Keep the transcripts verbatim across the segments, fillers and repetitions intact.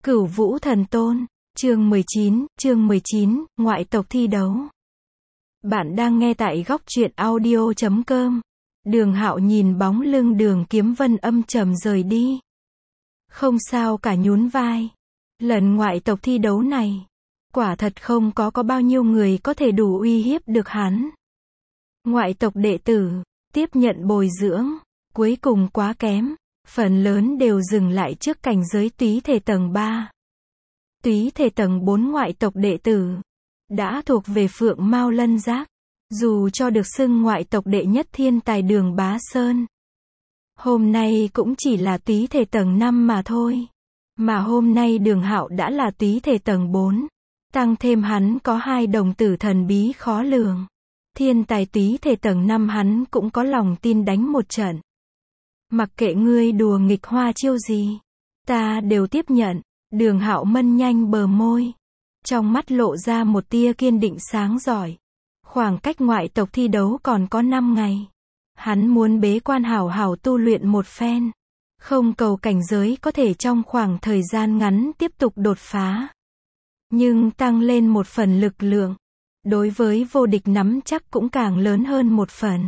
Cửu Vũ Thần Tôn, chương mười chín, chương mười chín, ngoại tộc thi đấu. Bạn đang nghe tại góc truyện audio chấm com. Đường Hạo nhìn bóng lưng Đường Kiếm Vân âm trầm rời đi. Không sao cả, nhún vai. Lần ngoại tộc thi đấu này, quả thật không có có bao nhiêu người có thể đủ uy hiếp được hắn. Ngoại tộc đệ tử, tiếp nhận bồi dưỡng, cuối cùng quá kém. Phần lớn đều dừng lại trước cảnh giới túy thể tầng ba. Túy thể tầng bốn ngoại tộc đệ tử đã thuộc về Phượng Mao Lân Giác, dù cho được xưng ngoại tộc đệ nhất thiên tài Đường Bá Sơn. Hôm nay cũng chỉ là túy thể tầng năm mà thôi. Mà hôm nay Đường Hạo đã là túy thể tầng bốn. Tăng thêm hắn có hai đồng tử thần bí khó lường. Thiên tài túy thể tầng năm hắn cũng có lòng tin đánh một trận. Mặc kệ ngươi đùa nghịch hoa chiêu gì, ta đều tiếp nhận. Đường Hạo mân nhanh bờ môi, trong mắt lộ ra một tia kiên định sáng rọi. Khoảng cách ngoại tộc thi đấu còn có năm ngày. Hắn muốn bế quan hảo hảo tu luyện một phen. Không cầu cảnh giới có thể trong khoảng thời gian ngắn tiếp tục đột phá. Nhưng tăng lên một phần lực lượng, đối với vô địch nắm chắc cũng càng lớn hơn một phần.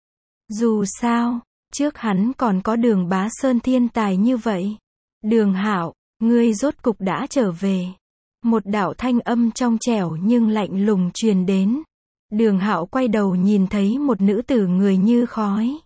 Dù sao, trước hắn còn có Đường Bá Sơn thiên tài như vậy. Đường Hạo, ngươi rốt cục đã trở về. Một đạo thanh âm trong trẻo nhưng lạnh lùng truyền đến. Đường Hạo quay đầu nhìn thấy một nữ tử người như khói,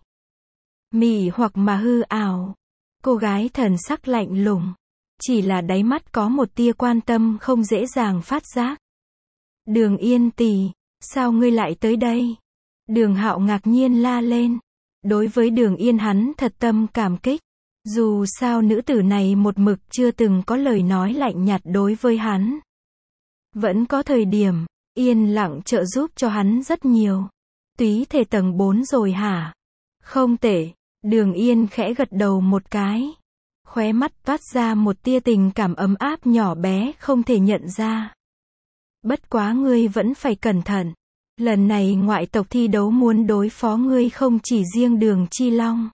mị hoặc mà hư ảo. Cô gái thần sắc lạnh lùng, chỉ là đáy mắt có một tia quan tâm không dễ dàng phát giác. Đường Yên tỷ, sao ngươi lại tới đây? Đường Hạo ngạc nhiên la lên. Đối với Đường Yên hắn thật tâm cảm kích. Dù sao nữ tử này một mực chưa từng có lời nói lạnh nhạt đối với hắn. Vẫn có thời điểm, yên lặng trợ giúp cho hắn rất nhiều. Túy thể tầng bốn rồi hả? Không tệ. Đường Yên khẽ gật đầu một cái. Khóe mắt toát ra một tia tình cảm ấm áp nhỏ bé không thể nhận ra. Bất quá ngươi vẫn phải cẩn thận. Lần này ngoại tộc thi đấu muốn đối phó ngươi không chỉ riêng Đường Chi Long.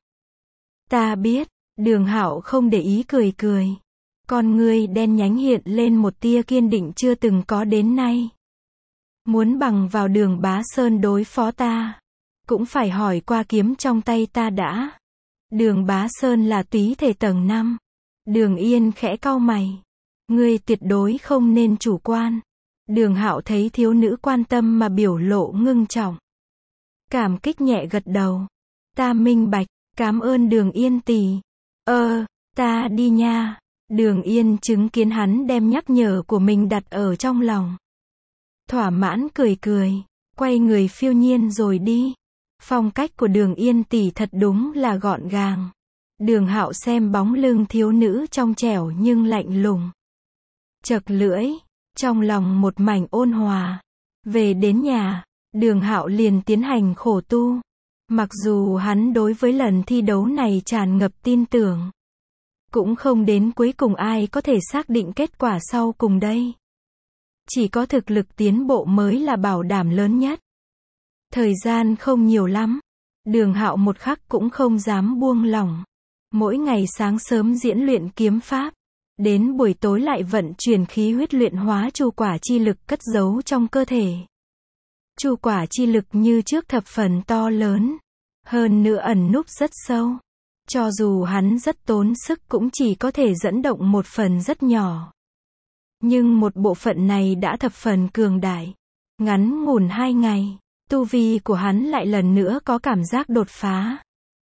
Ta biết. Đường Hạo không để ý cười cười. Con ngươi đen nhánh hiện lên một tia kiên định chưa từng có đến nay. Muốn bằng vào Đường Bá Sơn đối phó ta, cũng phải hỏi qua kiếm trong tay ta đã. Đường Bá Sơn là túy thể tầng năm. Đường Yên khẽ cau mày. Ngươi tuyệt đối không nên chủ quan. Đường Hạo thấy thiếu nữ quan tâm mà biểu lộ ngưng trọng. Cảm kích nhẹ gật đầu. Ta minh bạch, cảm ơn Đường Yên tỷ. Ơ, ta đi nha. Đường Yên chứng kiến hắn đem nhắc nhở của mình đặt ở trong lòng. Thỏa mãn cười cười, quay người phiêu nhiên rồi đi. Phong cách của Đường Yên tỷ thật đúng là gọn gàng. Đường Hạo xem bóng lưng thiếu nữ trong trẻo nhưng lạnh lùng. Chật lưỡi, trong lòng một mảnh ôn hòa. Về đến nhà, Đường Hạo liền tiến hành khổ tu. Mặc dù hắn đối với lần thi đấu này tràn ngập tin tưởng, cũng không đến cuối cùng ai có thể xác định kết quả sau cùng đây. Chỉ có thực lực tiến bộ mới là bảo đảm lớn nhất. Thời gian không nhiều lắm, Đường Hạo một khắc cũng không dám buông lỏng. Mỗi ngày sáng sớm diễn luyện kiếm pháp, đến buổi tối lại vận chuyển khí huyết luyện hóa chu quả chi lực cất giấu trong cơ thể. Chu quả chi lực như trước thập phần to lớn, hơn nữa ẩn núp rất sâu. Cho dù hắn rất tốn sức cũng chỉ có thể dẫn động một phần rất nhỏ. Nhưng một bộ phận này đã thập phần cường đại. Ngắn ngủn hai ngày, tu vi của hắn lại lần nữa có cảm giác đột phá.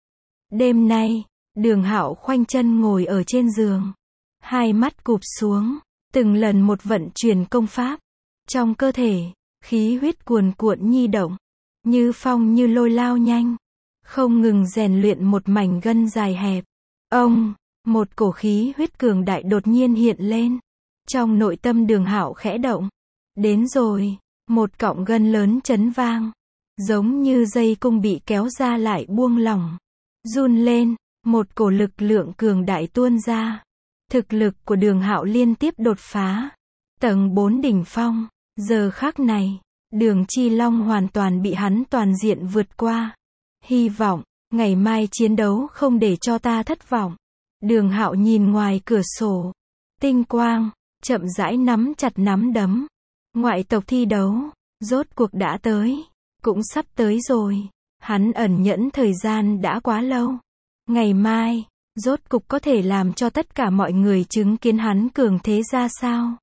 Đêm nay, Đường Hạo khoanh chân ngồi ở trên giường, hai mắt cụp xuống, từng lần một vận chuyển công pháp. Trong cơ thể, khí huyết cuồn cuộn nhi động, như phong như lôi lao nhanh, không ngừng rèn luyện một mảnh gân dài hẹp. Ông, một cổ khí huyết cường đại đột nhiên hiện lên. Trong nội tâm Đường Hạo khẽ động. Đến rồi, một cọng gân lớn chấn vang, giống như dây cung bị kéo ra lại buông lỏng, run lên, một cổ lực lượng cường đại tuôn ra. Thực lực của Đường Hạo liên tiếp đột phá. Tầng bốn đỉnh phong, giờ khắc này, Đường Chi Long hoàn toàn bị hắn toàn diện vượt qua. Hy vọng, ngày mai chiến đấu không để cho ta thất vọng. Đường Hạo nhìn ngoài cửa sổ, Tinh quang, chậm rãi nắm chặt nắm đấm. Ngoại tộc thi đấu, rốt cuộc đã tới. Cũng sắp tới rồi. Hắn ẩn nhẫn thời gian đã quá lâu. Ngày mai, rốt cục có thể làm cho tất cả mọi người chứng kiến hắn cường thế ra sao.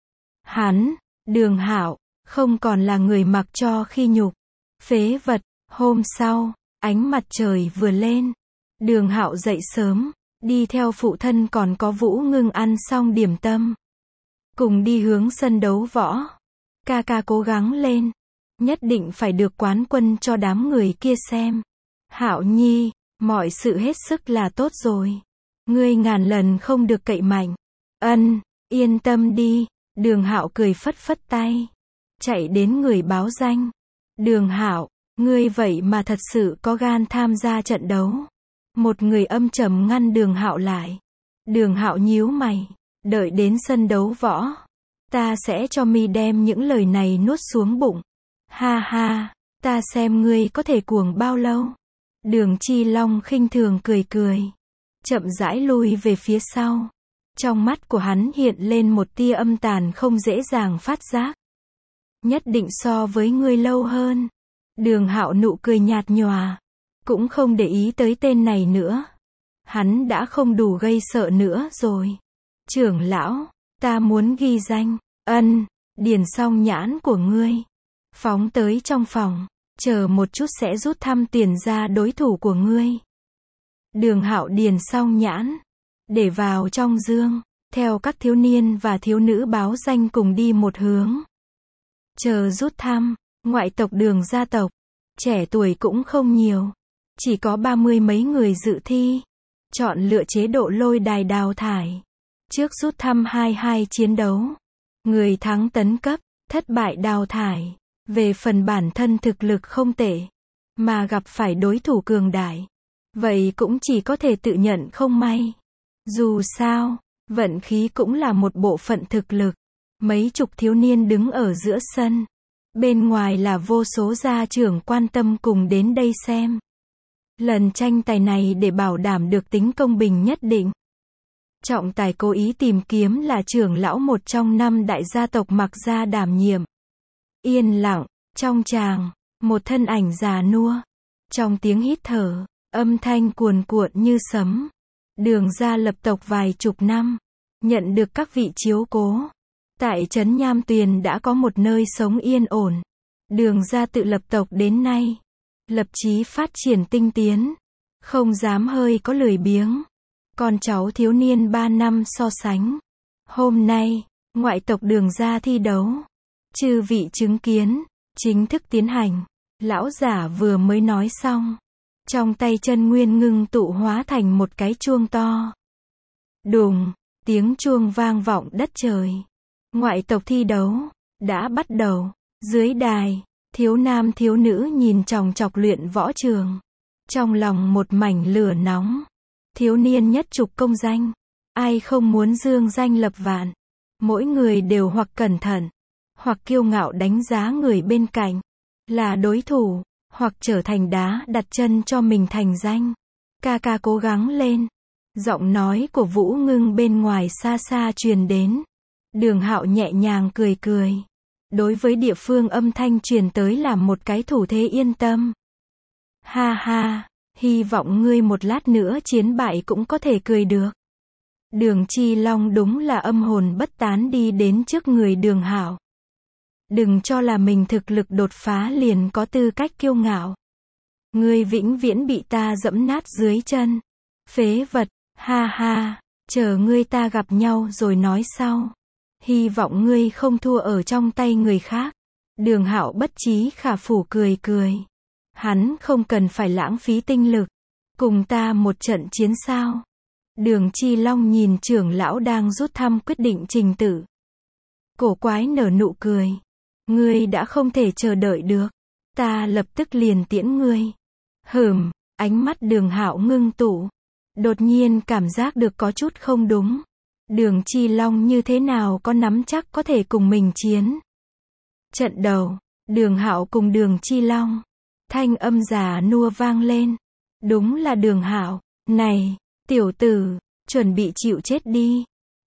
Hắn, Đường Hạo, không còn là người mặc cho khi nhục. Phế vật. Hôm sau, ánh mặt trời vừa lên. Đường Hạo dậy sớm, đi theo phụ thân còn có Vũ Ngưng ăn xong điểm tâm. Cùng đi hướng sân đấu võ. Ca ca cố gắng lên. Nhất định phải được quán quân cho đám người kia xem. Hạo Nhi, mọi sự hết sức là tốt rồi. Ngươi ngàn lần không được cậy mạnh. Ân, yên tâm đi. Đường Hạo cười phất phất tay. Chạy đến người báo danh. Đường Hạo, ngươi vậy mà thật sự có gan tham gia trận đấu. Một người âm trầm ngăn Đường Hạo lại. Đường Hạo nhíu mày. Đợi đến sân đấu võ. Ta sẽ cho mi đem những lời này nuốt xuống bụng. Ha ha, ta xem ngươi có thể cuồng bao lâu. Đường Chi Long khinh thường cười cười. Chậm rãi lui về phía sau. Trong mắt của hắn hiện lên một tia âm tàn không dễ dàng phát giác. Nhất định so với ngươi lâu hơn. Đường Hạo nụ cười nhạt nhòa. Cũng không để ý tới tên này nữa. Hắn đã không đủ gây sợ nữa rồi. Trưởng lão, ta muốn ghi danh. Ân, điền xong nhãn của ngươi. Phóng tới trong phòng. Chờ một chút sẽ rút thăm tiền ra đối thủ của ngươi. Đường Hạo điền xong nhãn. Để vào trong dương. Theo các thiếu niên và thiếu nữ báo danh cùng đi một hướng. Chờ rút thăm. Ngoại tộc Đường gia tộc. Trẻ tuổi cũng không nhiều. Chỉ có ba mươi mấy người dự thi. Chọn lựa chế độ lôi đài đào thải. Trước rút thăm hai hai chiến đấu. Người thắng tấn cấp, thất bại đào thải. Về phần bản thân thực lực không tệ. Mà gặp phải đối thủ cường đại. Vậy cũng chỉ có thể tự nhận không may. Dù sao, vận khí cũng là một bộ phận thực lực. Mấy chục thiếu niên đứng ở giữa sân. Bên ngoài là vô số gia trưởng quan tâm cùng đến đây xem. Lần tranh tài này để bảo đảm được tính công bình nhất định. Trọng tài cố ý tìm kiếm là trưởng lão một trong năm đại gia tộc Mặc gia đảm nhiệm. Yên lặng, trong tràng, một thân ảnh già nua. Trong tiếng hít thở, âm thanh cuồn cuộn như sấm. Đường gia lập tộc vài chục năm. Nhận được các vị chiếu cố. Tại trấn Nham Tuyền đã có một nơi sống yên ổn. Đường gia tự lập tộc đến nay. Lập chí phát triển tinh tiến. Không dám hơi có lười biếng. Con cháu thiếu niên ba năm so sánh. Hôm nay, ngoại tộc Đường gia thi đấu. Chư vị chứng kiến, chính thức tiến hành. Lão giả vừa mới nói xong. Trong tay chân nguyên ngưng tụ hóa thành một cái chuông to. Đùng, tiếng chuông vang vọng đất trời. Ngoại tộc thi đấu, đã bắt đầu. Dưới đài, thiếu nam thiếu nữ nhìn chòng chọc luyện võ trường. Trong lòng một mảnh lửa nóng. Thiếu niên nhất trục công danh. Ai không muốn dương danh lập vạn. Mỗi người đều hoặc cẩn thận, hoặc kiêu ngạo đánh giá người bên cạnh. Là đối thủ, hoặc trở thành đá đặt chân cho mình thành danh. Ca ca cố gắng lên. Giọng nói của Vũ Ngưng bên ngoài xa xa truyền đến. Đường Hạo nhẹ nhàng cười cười. Đối với địa phương âm thanh truyền tới là một cái thủ thế yên tâm. Ha ha, hy vọng ngươi một lát nữa chiến bại cũng có thể cười được. Đường Chi Long đúng là âm hồn bất tán đi đến trước người Đường Hạo. Đừng cho là mình thực lực đột phá liền có tư cách kiêu ngạo. Ngươi vĩnh viễn bị ta dẫm nát dưới chân. Phế vật, ha ha, chờ ngươi ta gặp nhau rồi nói sau. Hy vọng ngươi không thua ở trong tay người khác. Đường Hạo bất trí khả phủ cười cười. Hắn không cần phải lãng phí tinh lực. Cùng ta một trận chiến sao. Đường Chi Long nhìn trưởng lão đang rút thăm quyết định trình tự. Cổ quái nở nụ cười. Ngươi đã không thể chờ đợi được. Ta lập tức liền tiễn ngươi. Hừm, ánh mắt Đường Hạo ngưng tụ. Đột nhiên cảm giác được có chút không đúng. Đường Chi Long như thế nào có nắm chắc có thể cùng mình chiến. Trận đầu, Đường Hạo cùng Đường Chi Long. Thanh âm già nua vang lên. Đúng là Đường Hạo. Này, tiểu tử, chuẩn bị chịu chết đi.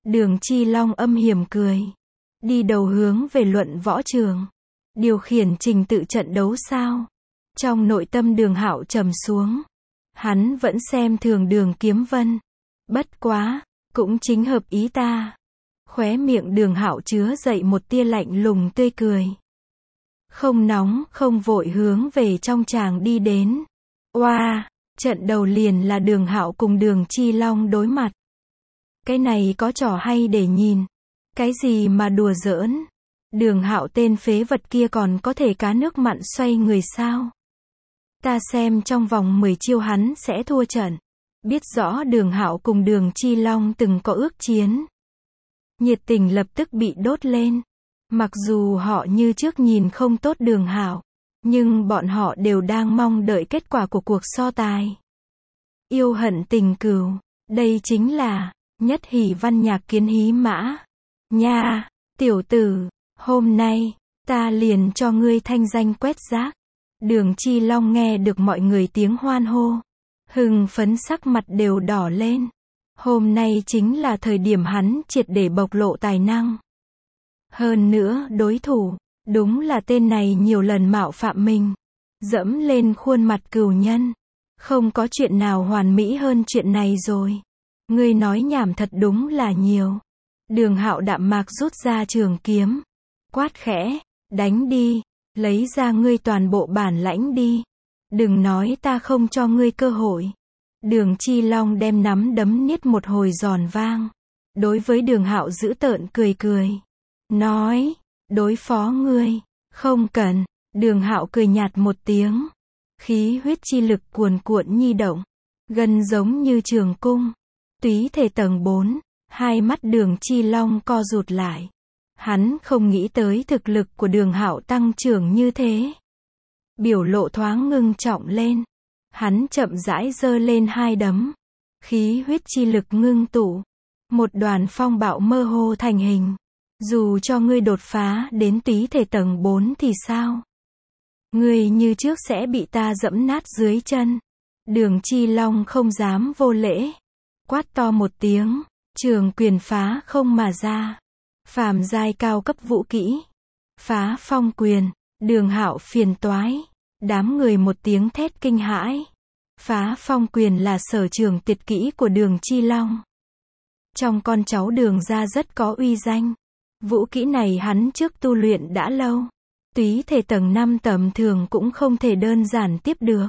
Đường Chi Long âm hiểm cười. Đi đầu hướng về luận võ trường. Điều khiển trình tự trận đấu sao? Trong nội tâm Đường Hạo trầm xuống. Hắn vẫn xem thường Đường Kiếm Vân. Bất quá, cũng chính hợp ý ta. Khóe miệng Đường Hạo chứa dậy một tia lạnh lùng tươi cười. Không nóng, không vội hướng về trong tràng đi đến. Oa, trận đầu liền là Đường Hạo cùng Đường Chi Long đối mặt. Cái này có trò hay để nhìn. Cái gì mà đùa giỡn? Đường Hạo tên phế vật kia còn có thể cá nước mặn xoay người sao? Ta xem trong vòng mười chiêu hắn sẽ thua trận. Biết rõ Đường Hạo cùng Đường Chi Long từng có ước chiến. Nhiệt tình lập tức bị đốt lên. Mặc dù họ như trước nhìn không tốt Đường Hạo, nhưng bọn họ đều đang mong đợi kết quả của cuộc so tài. Yêu hận tình cừu, đây chính là nhất hỷ văn nhạc kiến hí mã. Nha, tiểu tử, hôm nay, ta liền cho ngươi thanh danh quét rác. Đường Chi Long nghe được mọi người tiếng hoan hô. Hưng phấn sắc mặt đều đỏ lên. Hôm nay chính là thời điểm hắn triệt để bộc lộ tài năng. Hơn nữa, đối thủ, đúng là tên này nhiều lần mạo phạm mình. Dẫm lên khuôn mặt cừu nhân. Không có chuyện nào hoàn mỹ hơn chuyện này rồi. Ngươi nói nhảm thật đúng là nhiều. Đường Hạo đạm mạc rút ra trường kiếm. Quát khẽ, đánh đi, lấy ra ngươi toàn bộ bản lãnh đi. Đừng nói ta không cho ngươi cơ hội. Đường Chi Long đem nắm đấm niết một hồi giòn vang. Đối với Đường Hạo dữ tợn cười cười. Nói, đối phó ngươi, không cần. Đường Hạo cười nhạt một tiếng. Khí huyết chi lực cuồn cuộn nhi động. Gần giống như trường cung. Túy thể tầng bốn. Hai mắt Đường Chi Long co rụt lại. Hắn không nghĩ tới thực lực của Đường Hạo tăng trưởng như thế. Biểu lộ thoáng ngưng trọng lên. Hắn chậm rãi giơ lên hai đấm. Khí huyết chi lực ngưng tụ. Một đoàn phong bạo mơ hồ thành hình. Dù cho ngươi đột phá đến túy thể tầng bốn thì sao? Ngươi như trước sẽ bị ta dẫm nát dưới chân. Đường Chi Long không dám vô lễ. Quát to một tiếng. Trường quyền phá không mà ra. Phàm giai cao cấp vũ kỹ. Phá phong quyền. Đường Hạo phiền toái. Đám người một tiếng thét kinh hãi. Phá phong quyền là sở trường tuyệt kỹ của Đường Chi Long. Trong con cháu Đường gia rất có uy danh. Vũ kỹ này hắn trước tu luyện đã lâu. Túy thể tầng năm tầm thường cũng không thể đơn giản tiếp được.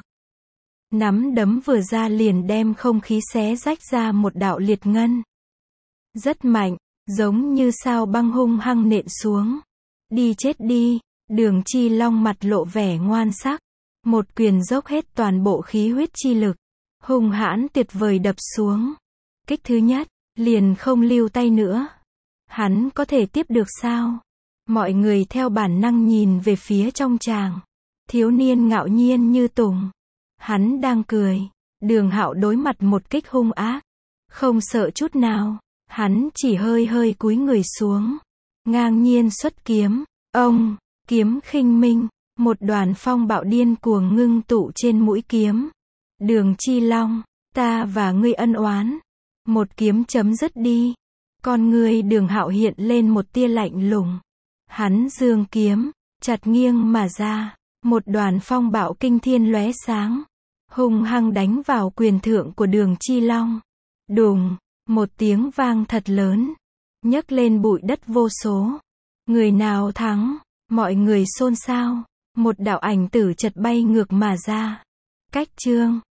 Nắm đấm vừa ra liền đem không khí xé rách ra một đạo liệt ngân. Rất mạnh, giống như sao băng hung hăng nện xuống. Đi chết đi, Đường Chi Long mặt lộ vẻ ngoan sắc. Một quyền dốc hết toàn bộ khí huyết chi lực. Hung hãn tuyệt vời đập xuống. Kích thứ nhất, liền không lưu tay nữa. Hắn có thể tiếp được sao? Mọi người theo bản năng nhìn về phía trong tràng. Thiếu niên ngạo nhiên như tùng. Hắn đang cười. Đường Hạo đối mặt một kích hung ác. Không sợ chút nào. Hắn chỉ hơi hơi cúi người xuống. Ngang nhiên xuất kiếm. Ông, kiếm khinh minh. Một đoàn phong bạo điên cuồng ngưng tụ trên mũi kiếm. Đường Chi Long, ta và ngươi ân oán. Một kiếm chấm dứt đi. Con ngươi Đường Hạo hiện lên một tia lạnh lùng. Hắn giương kiếm, chặt nghiêng mà ra. Một đoàn phong bạo kinh thiên lóe sáng. Hung hăng đánh vào quyền thượng của Đường Chi Long. Đùng, một tiếng vang thật lớn. Nhấc lên bụi đất vô số. Người nào thắng? Mọi người xôn xao. Một đạo ảnh tử chật bay ngược mà ra. Cách chương